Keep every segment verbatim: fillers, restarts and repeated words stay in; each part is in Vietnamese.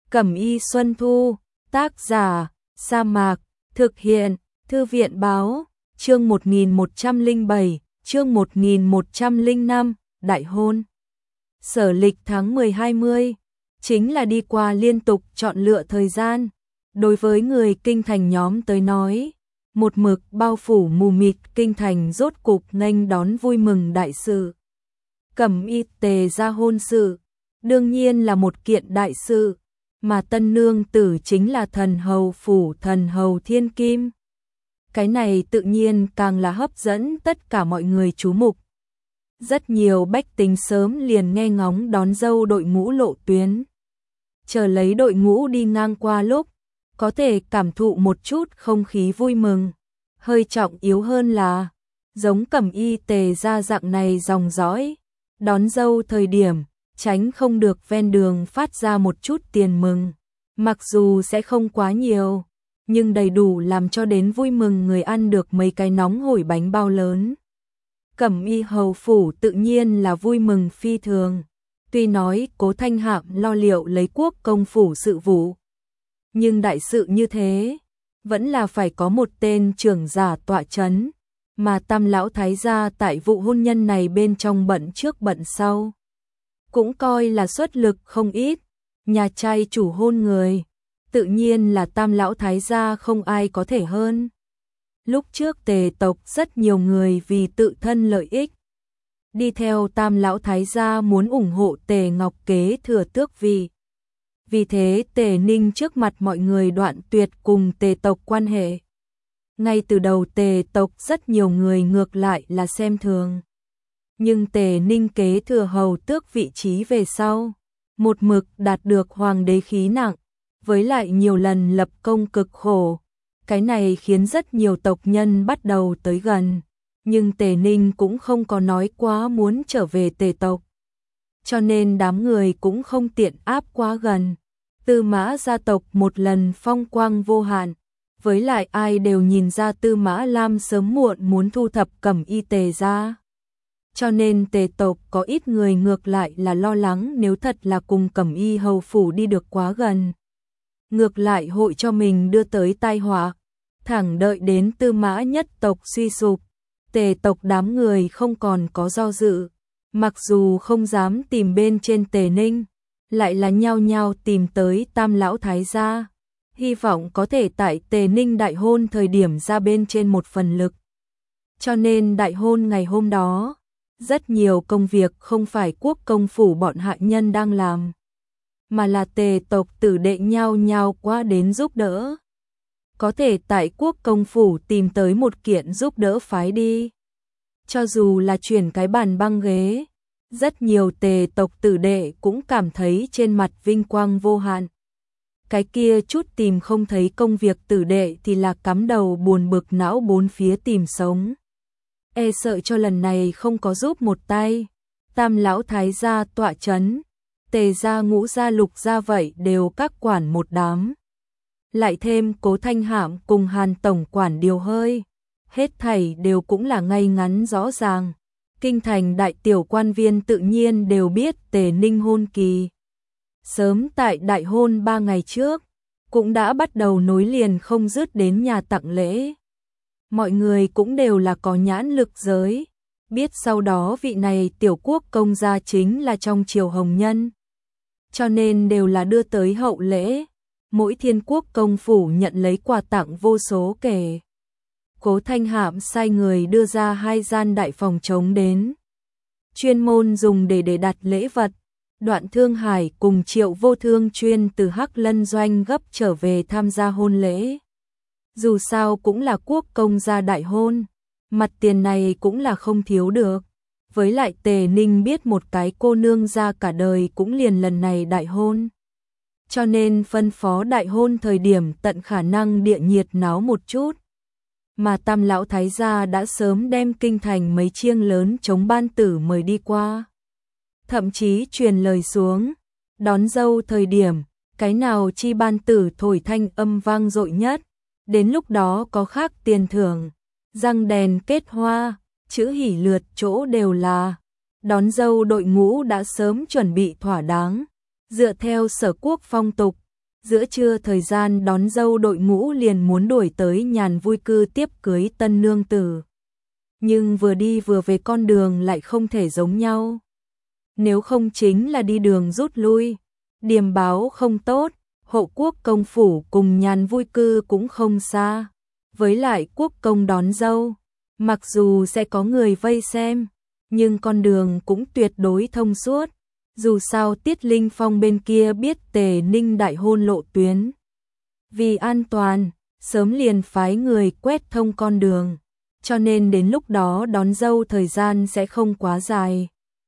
Cẩm y Xuân Thu, tác giả, Sa Mạc, thực hiện, Thư viện báo, chương một nghìn một trăm lẻ bảy, chương một nghìn một trăm lẻ năm, đại hôn. Sở lịch tháng mười hai mươi, chính là đi qua liên tục chọn lựa thời gian. Đối với người kinh thành nhóm tới nói, một mực bao phủ mù mịt kinh thành rốt cục nghênh đón vui mừng đại sự. Cẩm y Tề gia hôn sự, đương nhiên là một kiện đại sự, mà tân nương tử chính là thần hầu phủ thần hầu Thiên Kim. Cái này tự nhiên càng là hấp dẫn tất cả mọi người chú mục. Rất nhiều bách tính sớm liền nghe ngóng đón dâu đội ngũ lộ tuyến. Chờ lấy đội ngũ đi ngang qua lúc, có thể cảm thụ một chút không khí vui mừng. Hơi trọng yếu hơn là, giống Cẩm y Tề gia dạng này dòng dõi, đón dâu thời điểm, tránh không được ven đường phát ra một chút tiền mừng. Mặc dù sẽ không quá nhiều, nhưng đầy đủ làm cho đến vui mừng người ăn được mấy cái nóng hổi bánh bao lớn. Cẩm y hầu phủ tự nhiên là vui mừng phi thường. Tuy nói Cố Thanh Hạm lo liệu lấy quốc công phủ sự vụ, nhưng đại sự như thế, vẫn là phải có một tên trưởng giả tọa chấn, mà Tam lão thái gia tại vụ hôn nhân này bên trong bận trước bận sau, cũng coi là xuất lực không ít. Nhà trai chủ hôn người, tự nhiên là Tam lão thái gia không ai có thể hơn. Lúc trước Tề tộc rất nhiều người vì tự thân lợi ích, đi theo Tam lão thái gia muốn ủng hộ Tề Ngọc kế thừa tước vị. Vì thế Tề Ninh trước mặt mọi người đoạn tuyệt cùng Tề tộc quan hệ. Ngay từ đầu Tề tộc rất nhiều người ngược lại là xem thường. Nhưng Tề Ninh kế thừa hầu tước vị trí về sau, một mực đạt được hoàng đế khí nặng, với lại nhiều lần lập công cực khổ. Cái này khiến rất nhiều tộc nhân bắt đầu tới gần, nhưng Tề Ninh cũng không có nói quá muốn trở về Tề tộc. Cho nên đám người cũng không tiện áp quá gần. Tư Mã gia tộc một lần phong quang vô hạn, với lại ai đều nhìn ra Tư Mã Lam sớm muộn muốn thu thập Cẩm y Tề gia. Cho nên Tề tộc có ít người ngược lại là lo lắng nếu thật là cùng Cẩm y hầu phủ đi được quá gần, ngược lại hội cho mình đưa tới tai họa. Thẳng đợi đến Tư Mã nhất tộc suy sụp, Tề tộc đám người không còn có do dự, mặc dù không dám tìm bên trên Tề Ninh, lại là nhao nhao tìm tới Tam lão thái gia, hy vọng có thể tại Tề Ninh đại hôn thời điểm ra bên trên một phần lực. Cho nên đại hôn ngày hôm đó, rất nhiều công việc không phải quốc công phủ bọn hạ nhân đang làm, mà là Tề tộc tử đệ nhao nhao qua đến giúp đỡ. Có thể tại quốc công phủ tìm tới một kiện giúp đỡ phái đi. Cho dù là chuyển cái bàn băng ghế, rất nhiều Tề tộc tử đệ cũng cảm thấy trên mặt vinh quang vô hạn. Cái kia chút tìm không thấy công việc tử đệ thì là cắm đầu buồn bực não bốn phía tìm sống. E sợ cho lần này không có giúp một tay. Tam lão thái gia tọa chấn, Tề gia ngũ gia lục gia vậy đều các quản một đám. Lại thêm Cố Thanh Hạm cùng Hàn tổng quản điều hơi, hết thảy đều cũng là ngay ngắn rõ ràng. Kinh thành đại tiểu quan viên tự nhiên đều biết Tề Ninh hôn kỳ. Sớm tại đại hôn ba ngày trước, cũng đã bắt đầu nối liền không dứt đến nhà tặng lễ. Mọi người cũng đều là có nhãn lực giới, biết sau đó vị này tiểu quốc công gia chính là trong triều hồng nhân. Cho nên đều là đưa tới hậu lễ. Mỗi thiên quốc công phủ nhận lấy quà tặng vô số kể. Cố Thanh Hạm sai người đưa ra hai gian đại phòng trống đến, chuyên môn dùng để để đặt lễ vật. Đoạn Thương Hải cùng Triệu Vô Thương chuyên từ Hắc Lân doanh gấp trở về tham gia hôn lễ. Dù sao cũng là quốc công gia đại hôn, mặt tiền này cũng là không thiếu được. Với lại Tề Ninh biết một cái cô nương ra cả đời cũng liền lần này đại hôn. Cho nên phân phó đại hôn thời điểm tận khả năng địa nhiệt náo một chút. Mà Tam lão thái gia đã sớm đem kinh thành mấy chiêng lớn chống ban tử mời đi qua. Thậm chí truyền lời xuống, đón dâu thời điểm, cái nào chi ban tử thổi thanh âm vang dội nhất, đến lúc đó có khác tiền thưởng, răng đèn kết hoa, chữ hỉ lượt chỗ đều là. Đón dâu đội ngũ đã sớm chuẩn bị thỏa đáng, dựa theo sở quốc phong tục, Giữa trưa thời gian đón dâu đội ngũ liền muốn đuổi tới nhàn vui cư tiếp cưới tân nương tử. Nhưng vừa đi vừa về con đường lại không thể giống nhau. Nếu không chính là đi đường rút lui, điềm báo không tốt, hộ quốc công phủ cùng nhàn vui cư cũng không xa. Với lại quốc công đón dâu, mặc dù sẽ có người vây xem, nhưng con đường cũng tuyệt đối thông suốt. Dù sao Tiết Linh Phong bên kia biết Tề Ninh đại hôn lộ tuyến. Vì an toàn, sớm liền phái người quét thông con đường, cho nên đến lúc đó đón dâu thời gian sẽ không quá dài.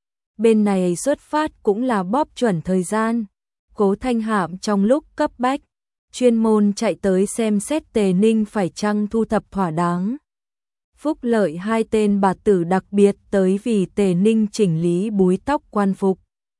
Bên này xuất phát cũng là bóp chuẩn thời gian. Cố Thanh Hạm trong lúc cấp bách, chuyên môn chạy tới xem xét Tề Ninh phải chăng thu thập thỏa đáng. Phúc Lợi hai tên bà tử đặc biệt tới vì Tề Ninh chỉnh lý búi tóc quan phục.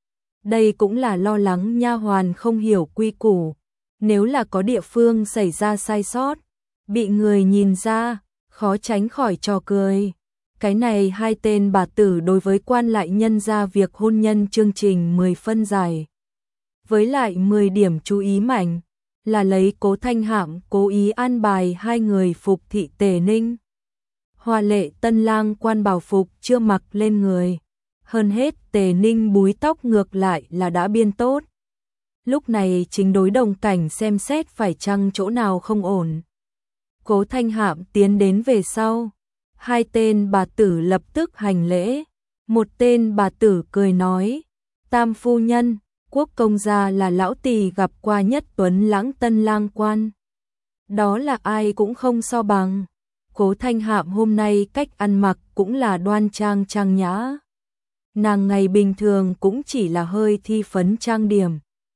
Đây cũng là lo lắng nha hoàn không hiểu quy củ, nếu là có địa phương xảy ra sai sót, bị người nhìn ra, khó tránh khỏi trò cười. Cái này hai tên bà tử đối với quan lại nhân ra việc hôn nhân chương trình mười phân giải. Với lại mười điểm chú ý mạnh, là lấy Cố Thanh Hạm cố ý an bài hai người phục thị Tề Ninh. Hoa lệ tân lang quan bảo phục chưa mặc lên người. Hơn hết Tề Ninh búi tóc ngược lại là đã biên tốt. Lúc này chính đối đồng cảnh xem xét phải chăng chỗ nào không ổn. Cố Thanh Hạm tiến đến về sau. Hai tên bà tử lập tức hành lễ. Một tên bà tử cười nói, tam phu nhân, quốc công gia là lão tỳ gặp qua nhất tuấn lãng tân lang quan. Đó là ai cũng không so bằng. Cố Thanh Hạm hôm nay cách ăn mặc cũng là đoan trang trang nhã. Nàng ngày bình thường cũng chỉ là hơi thi phấn trang điểm.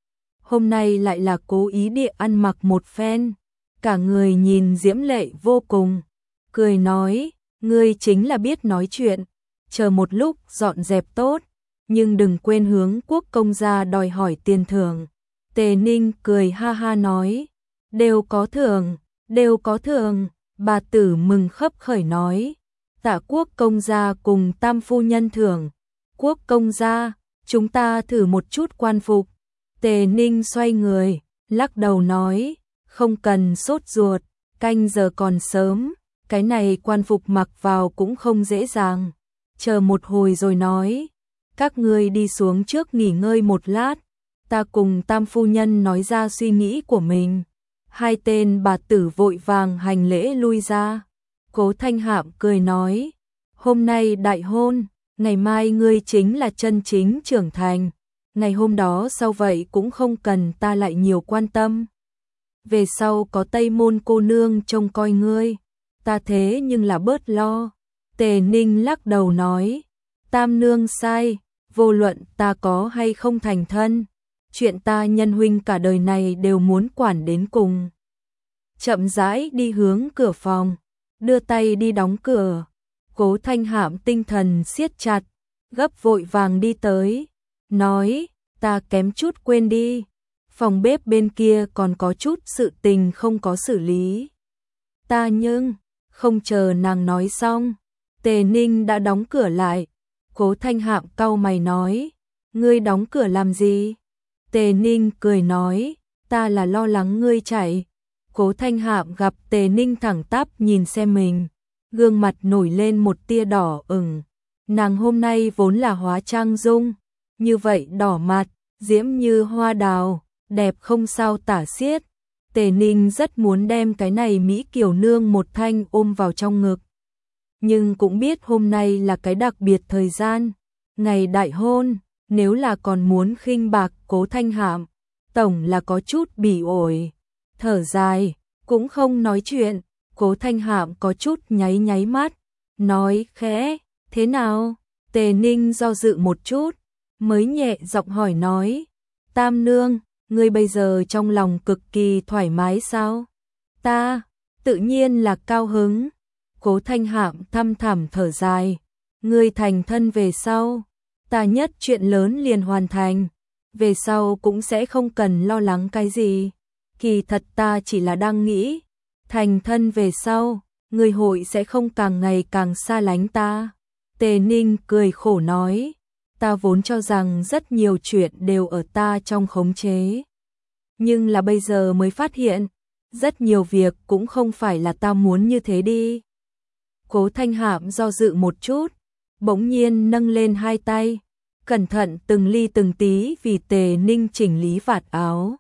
Hôm nay lại là cố ý địa ăn mặc một phen. Cả người nhìn diễm lệ vô cùng. Cười nói, ngươi chính là biết nói chuyện. Chờ một lúc dọn dẹp tốt. Nhưng đừng quên hướng quốc công gia đòi hỏi tiền thưởng. Tề Ninh cười ha ha nói, đều có thưởng, đều có thưởng. Bà tử mừng khấp khởi nói, tạ quốc công gia cùng tam phu nhân thưởng. Quốc công gia, chúng ta thử một chút quan phục. Tề Ninh xoay người, lắc đầu nói, không cần sốt ruột, canh giờ còn sớm, cái này quan phục mặc vào cũng không dễ dàng. Chờ một hồi rồi nói, các ngươi đi xuống trước nghỉ ngơi một lát, ta cùng tam phu nhân nói ra suy nghĩ của mình. Hai tên bà tử vội vàng hành lễ lui ra. Cố Thanh Hạm cười nói, hôm nay đại hôn, ngày mai ngươi chính là chân chính trưởng thành. Ngày hôm đó sau vậy cũng không cần ta lại nhiều quan tâm. Về sau có Tây Môn cô nương trông coi ngươi, ta thế nhưng là bớt lo. Tề Ninh lắc đầu nói, tam nương sai, vô luận ta có hay không thành thân, chuyện ta nhân huynh cả đời này đều muốn quản đến cùng. Chậm rãi đi hướng cửa phòng, đưa tay đi đóng cửa. Cố Thanh Hạm tinh thần siết chặt, gấp vội vàng đi tới, nói, ta kém chút quên đi, phòng bếp bên kia còn có chút sự tình không có xử lý. Ta nhưng, không chờ nàng nói xong, Tề Ninh đã đóng cửa lại. Cố Thanh Hạm cau mày nói, ngươi đóng cửa làm gì? Tề Ninh cười nói, ta là lo lắng ngươi chạy. Cố Thanh Hạm gặp Tề Ninh thẳng tắp nhìn xem mình, gương mặt nổi lên một tia đỏ ửng. Nàng hôm nay vốn là hóa trang dung, như vậy đỏ mặt, diễm như hoa đào, đẹp không sao tả xiết. Tề Ninh rất muốn đem cái này Mỹ Kiều Nương một thanh ôm vào trong ngực. Nhưng cũng biết hôm nay là cái đặc biệt thời gian, ngày đại hôn, nếu là còn muốn khinh bạc Cố Thanh Hạm, tổng là có chút bỉ ổi. Thở dài, cũng không nói chuyện. Cố Thanh Hạm có chút nháy nháy mắt, nói khẽ, thế nào? Tề Ninh do dự một chút, mới nhẹ giọng hỏi nói, tam nương, ngươi bây giờ trong lòng cực kỳ thoải mái sao? Ta, tự nhiên là cao hứng. Cố Thanh Hạm thăm thẳm thở dài, ngươi thành thân về sau, ta nhất chuyện lớn liền hoàn thành, về sau cũng sẽ không cần lo lắng cái gì. Kỳ thật ta chỉ là đang nghĩ, thành thân về sau, người hội sẽ không càng ngày càng xa lánh ta. Tề Ninh cười khổ nói, ta vốn cho rằng rất nhiều chuyện đều ở ta trong khống chế. Nhưng là bây giờ mới phát hiện, rất nhiều việc cũng không phải là ta muốn như thế đi. Cố Thanh Hạm do dự một chút, bỗng nhiên nâng lên hai tay, cẩn thận từng ly từng tí vì Tề Ninh chỉnh lý vạt áo.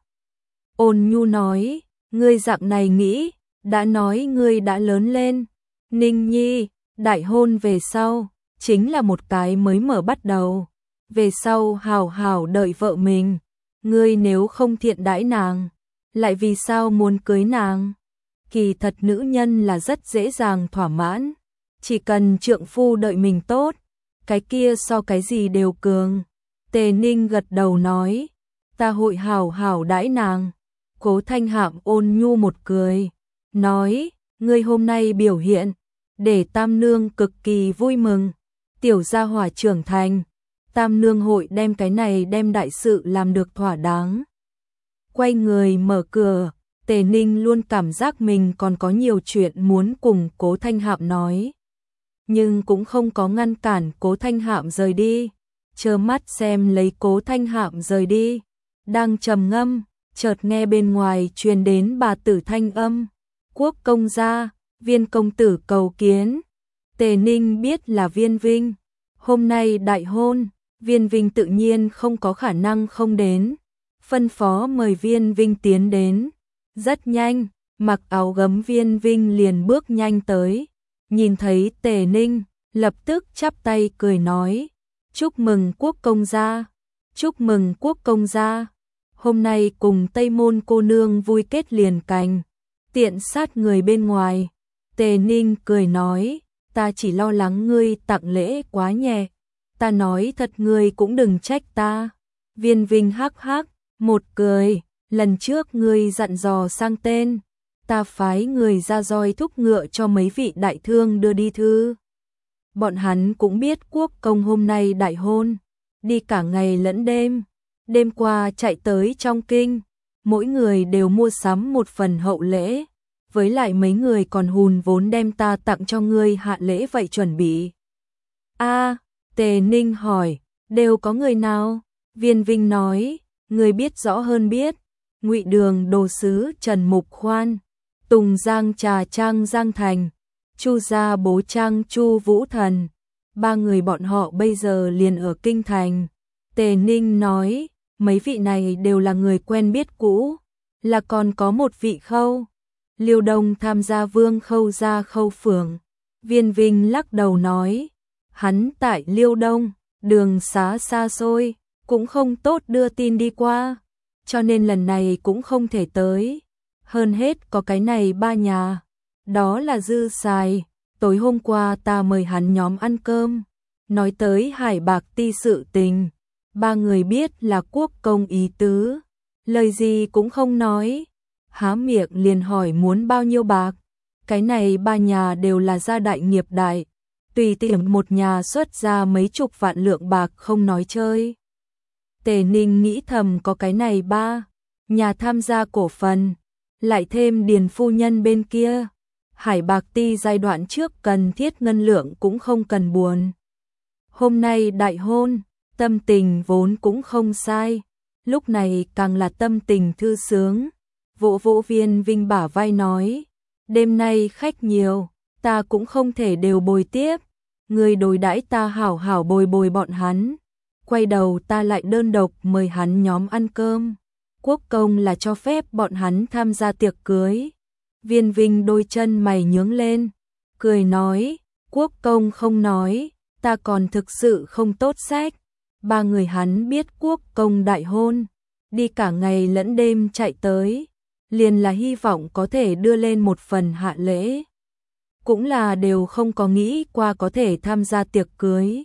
Ôn nhu nói, ngươi dạng này nghĩ, đã nói ngươi đã lớn lên. Ninh Nhi, đại hôn về sau, chính là một cái mới mở bắt đầu. Về sau hào hào đợi vợ mình, ngươi nếu không thiện đãi nàng, lại vì sao muốn cưới nàng? Kỳ thật nữ nhân là rất dễ dàng thỏa mãn, chỉ cần trượng phu đợi mình tốt, cái kia so cái gì đều cường. Tề Ninh gật đầu nói, ta hội hào hào đãi nàng. Cố Thanh Hạm ôn nhu một cười, nói, ngươi hôm nay biểu hiện, để Tam Nương cực kỳ vui mừng. Tiểu gia hỏa trưởng thành, Tam Nương hội đem cái này đem đại sự làm được thỏa đáng. Quay người mở cửa, Tề Ninh luôn cảm giác mình còn có nhiều chuyện muốn cùng Cố Thanh Hạm nói. Nhưng cũng không có ngăn cản Cố Thanh Hạm rời đi, trơ mắt xem lấy Cố Thanh Hạm rời đi. Đang trầm ngâm, chợt nghe bên ngoài truyền đến bà tử thanh âm, Quốc công gia, Viên công tử cầu kiến. Tề Ninh biết là Viên Vinh, hôm nay đại hôn, Viên Vinh tự nhiên không có khả năng không đến, phân phó mời Viên Vinh tiến đến. Rất nhanh, mặc áo gấm Viên Vinh liền bước nhanh tới, nhìn thấy Tề Ninh, lập tức chắp tay cười nói, chúc mừng Quốc công gia, chúc mừng Quốc công gia. Hôm nay cùng Tây Môn cô nương vui kết liền cành, tiện sát người bên ngoài. Tề Ninh cười nói, ta chỉ lo lắng ngươi tặng lễ quá nhẹ, ta nói thật ngươi cũng đừng trách ta. Viên Vinh hắc hắc, một cười, lần trước ngươi dặn dò sang tên, ta phái người ra roi thúc ngựa cho mấy vị đại thương đưa đi thư. Bọn hắn cũng biết quốc công hôm nay đại hôn, đi cả ngày lẫn đêm, đêm qua chạy tới trong kinh, mỗi người đều mua sắm một phần hậu lễ, với lại mấy người còn hùn vốn đem ta tặng cho ngươi hạ lễ vậy chuẩn bị. A, Tề Ninh hỏi, đều có người nào? Viên Vinh nói, người biết rõ hơn biết, Ngụy Đường đồ sứ Trần Mục Khoan, Tùng Giang Trà Trang Giang Thành, Chu gia bố Trang Chu Vũ Thần, ba người bọn họ bây giờ liền ở kinh thành. Tề Ninh nói, mấy vị này đều là người quen biết cũ, là còn có một vị Khâu Liêu Đông tham gia Vương Khâu gia Khâu Phường. Viên Vinh lắc đầu nói, hắn tại Liêu Đông, đường xá xa xôi, cũng không tốt đưa tin đi qua, cho nên lần này cũng không thể tới. Hơn hết có cái này ba nhà, đó là Dư Sài, tối hôm qua ta mời hắn nhóm ăn cơm, nói tới Hải Bạc Ti sự tình, ba người biết là quốc công ý tứ, lời gì cũng không nói, há miệng liền hỏi muốn bao nhiêu bạc. Cái này ba nhà đều là gia đại nghiệp đại, tùy tiện một nhà xuất ra mấy chục vạn lượng bạc không nói chơi. Tề Ninh nghĩ thầm có cái này ba nhà tham gia cổ phần, lại thêm Điền phu nhân bên kia, Hải Bạc Ti giai đoạn trước cần thiết ngân lượng cũng không cần buồn. Hôm nay đại hôn, tâm tình vốn cũng không sai, lúc này càng là tâm tình thư sướng. Vỗ vỗ Viên Vinh bả vai nói, đêm nay khách nhiều, ta cũng không thể đều bồi tiếp, người đối đãi ta hảo hảo bồi bồi bọn hắn. Quay đầu ta lại đơn độc mời hắn nhóm ăn cơm. Quốc công là cho phép bọn hắn tham gia tiệc cưới. Viên Vinh đôi chân mày nhướng lên, cười nói, quốc công không nói, ta còn thực sự không tốt sách. Ba người hắn biết quốc công đại hôn, đi cả ngày lẫn đêm chạy tới, liền là hy vọng có thể đưa lên một phần hạ lễ. Cũng là đều không có nghĩ qua có thể tham gia tiệc cưới.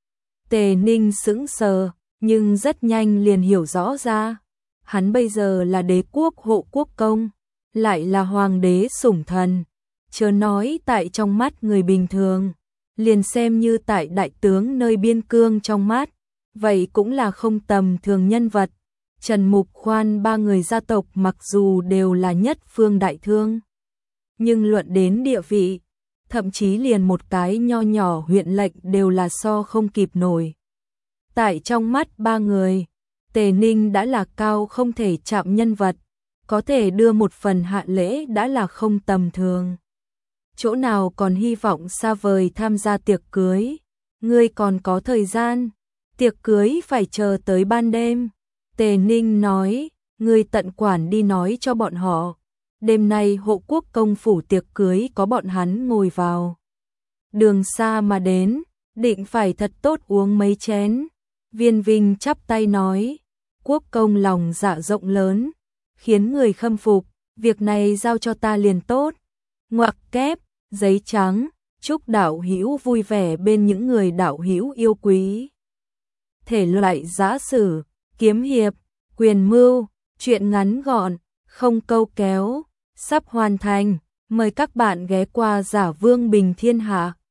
Tề Ninh sững sờ, nhưng rất nhanh liền hiểu rõ ra. Hắn bây giờ là đế quốc hộ quốc công, lại là hoàng đế sủng thần. Chớ nói tại trong mắt người bình thường, liền xem như tại đại tướng nơi biên cương trong mắt, vậy cũng là không tầm thường nhân vật. Trần Mục Khoan ba người gia tộc mặc dù đều là nhất phương đại thương, nhưng luận đến địa vị, thậm chí liền một cái nho nhỏ huyện lệnh đều là so không kịp nổi. Tại trong mắt ba người, Tề Ninh đã là cao không thể chạm nhân vật, có thể đưa một phần hạ lễ đã là không tầm thường. Chỗ nào còn hy vọng xa vời tham gia tiệc cưới, ngươi còn có thời gian, tiệc cưới phải chờ tới ban đêm. Tề Ninh nói, ngươi tận quản đi nói cho bọn họ, đêm nay Hộ Quốc công phủ tiệc cưới có bọn hắn ngồi vào. Đường xa mà đến, định phải thật tốt uống mấy chén. Viên Vinh chắp tay nói, Quốc công lòng dạ rộng lớn, khiến người khâm phục, việc này giao cho ta liền tốt. Ngoặc kép, giấy trắng, chúc đạo hữu vui vẻ bên những người đạo hữu yêu quý. Thể loại giã sử, kiếm hiệp, quyền mưu, truyện ngắn gọn, không câu kéo, sắp hoàn thành, mời các bạn ghé qua Giả Vương Bình Thiên Hạ.